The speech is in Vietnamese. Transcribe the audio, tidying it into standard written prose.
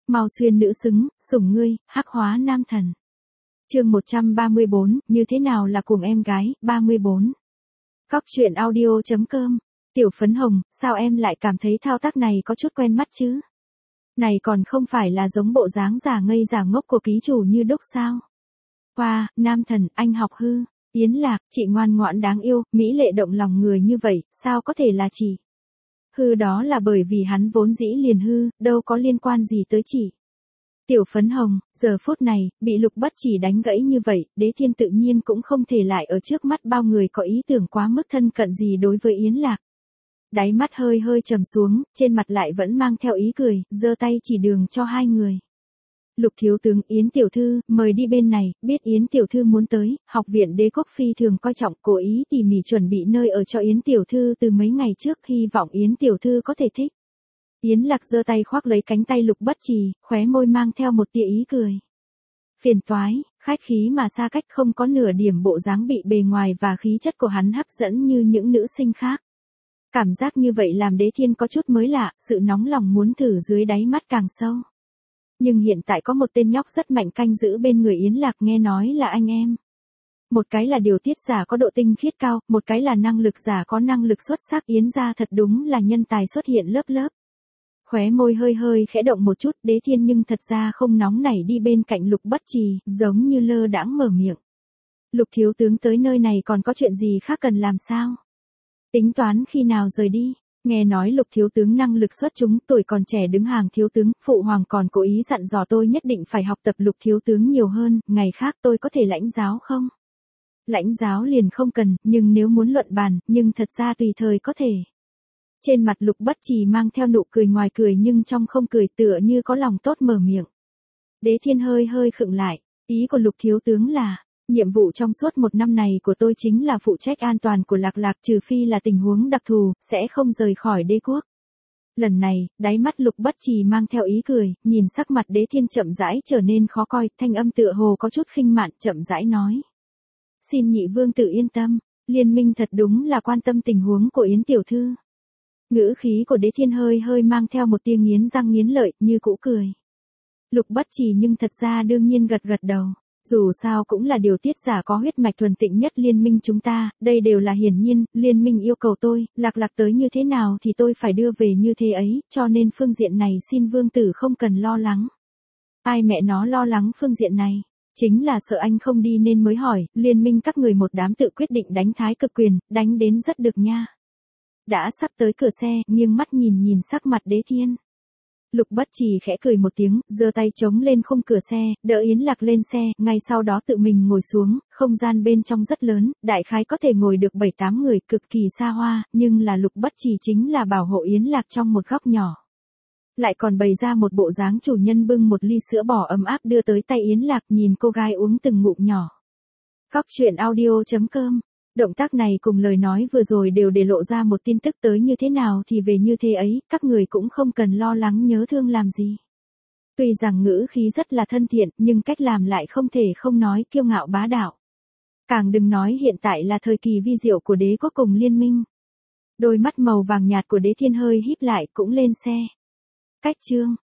Mau xuyên nữ xứng, sủng ngươi, hắc hóa nam thần. Chương 134, như thế nào là cuồng em gái, 34. Cóc truyện audio.com. Tiểu phấn hồng, sao em lại cảm thấy thao tác này có chút quen mắt chứ? Này còn không phải là giống bộ dáng giả ngây giả ngốc của ký chủ như đúc sao? Wow, nam thần, anh học hư. Yến Lạc, chị ngoan ngoãn đáng yêu, mỹ lệ động lòng người như vậy, sao có thể là chị? Hư đó là bởi vì hắn vốn dĩ liền hư, đâu có liên quan gì tới chị. Tiểu phấn hồng, giờ phút này, bị Lục Bất Chỉ đánh gãy như vậy, Đế Thiên tự nhiên cũng không thể lại ở trước mắt bao người có ý tưởng quá mức thân cận gì đối với Yến Lạc. Đáy mắt hơi hơi trầm xuống, trên mặt lại vẫn mang theo ý cười, giơ tay chỉ đường cho hai người. Lục thiếu tướng, Yến tiểu thư, mời đi bên này, biết Yến tiểu thư muốn tới, học viện Đế Quốc phi thường coi trọng, cố ý tỉ mỉ chuẩn bị nơi ở cho Yến tiểu thư từ mấy ngày trước, hy vọng Yến tiểu thư có thể thích. Yến Lạc giơ tay khoác lấy cánh tay Lục Bất Trì, khóe môi mang theo một tia ý cười. Phiền toái, khách khí mà xa cách, không có nửa điểm bộ dáng bị bề ngoài và khí chất của hắn hấp dẫn như những nữ sinh khác. Cảm giác như vậy làm Đế Thiên có chút mới lạ, sự nóng lòng muốn thử dưới đáy mắt càng sâu. Nhưng hiện tại có một tên nhóc rất mạnh canh giữ bên người Yến Lạc, nghe nói là anh em. Một cái là điều tiết giả có độ tinh khiết cao, một cái là năng lực giả có năng lực xuất sắc. Yến gia thật đúng là nhân tài xuất hiện lớp lớp. Khóe môi hơi hơi khẽ động một chút, Đế Thiên nhưng thật ra không nóng nảy đi bên cạnh Lục Bất Trì, giống như lơ đãng mở miệng. Lục thiếu tướng tới nơi này còn có chuyện gì khác cần làm sao? Tính toán khi nào rời đi? Nghe nói Lục thiếu tướng năng lực xuất chúng, tuổi còn trẻ đứng hàng thiếu tướng, phụ hoàng còn cố ý dặn dò tôi nhất định phải học tập Lục thiếu tướng nhiều hơn, ngày khác tôi có thể lãnh giáo không? Lãnh giáo liền không cần, nhưng nếu muốn luận bàn, nhưng thật ra tùy thời có thể. Trên mặt Lục Bất Trì mang theo nụ cười ngoài cười nhưng trong không cười, tựa như có lòng tốt mở miệng. Đế Thiên hơi hơi khựng lại, ý của Lục thiếu tướng là, nhiệm vụ trong suốt một năm này của tôi chính là phụ trách an toàn của Lạc Lạc, trừ phi là tình huống đặc thù, sẽ không rời khỏi đế quốc. Lần này, đáy mắt Lục Bất Trì mang theo ý cười, nhìn sắc mặt Đế Thiên chậm rãi trở nên khó coi, thanh âm tựa hồ có chút khinh mạn, chậm rãi nói. Xin nhị vương tử yên tâm, liên minh thật đúng là quan tâm tình huống của Yến tiểu thư. Ngữ khí của Đế Thiên hơi hơi mang theo một tia nghiến răng nghiến lợi, như cũ cười. Lục Bất Trì nhưng thật ra đương nhiên gật gật đầu. Dù sao cũng là điều tiết giả có huyết mạch thuần tịnh nhất liên minh chúng ta, đây đều là hiển nhiên, liên minh yêu cầu tôi, Lạc Lạc tới như thế nào thì tôi phải đưa về như thế ấy, cho nên phương diện này xin vương tử không cần lo lắng. Ai mẹ nó lo lắng phương diện này? Chính là sợ anh không đi nên mới hỏi, liên minh các người một đám tự quyết định đánh thái cực quyền, đánh đến rất được nha. Đã sắp tới cửa xe, nghiêng mắt nhìn nhìn sắc mặt Đế Thiên. Lục Bất Trì khẽ cười một tiếng, giơ tay chống lên khung cửa xe, đỡ Yến Lạc lên xe, ngay sau đó tự mình ngồi xuống, không gian bên trong rất lớn, đại khái có thể ngồi được 7-8 người, cực kỳ xa hoa, nhưng là Lục Bất Trì chính là bảo hộ Yến Lạc trong một góc nhỏ. Lại còn bày ra một bộ dáng chủ nhân bưng một ly sữa bò ấm áp đưa tới tay Yến Lạc, nhìn cô gái uống từng ngụm nhỏ. Cóc truyện audio.com. Động tác này cùng lời nói vừa rồi đều để lộ ra một tin tức tới như thế nào thì về như thế ấy, các người cũng không cần lo lắng nhớ thương làm gì. Tuy rằng ngữ khí rất là thân thiện, nhưng cách làm lại không thể không nói kiêu ngạo bá đạo. Càng đừng nói hiện tại là thời kỳ vi diệu của đế quốc cùng liên minh. Đôi mắt màu vàng nhạt của Đế Thiên hơi híp lại cũng lên xe. Cách chương.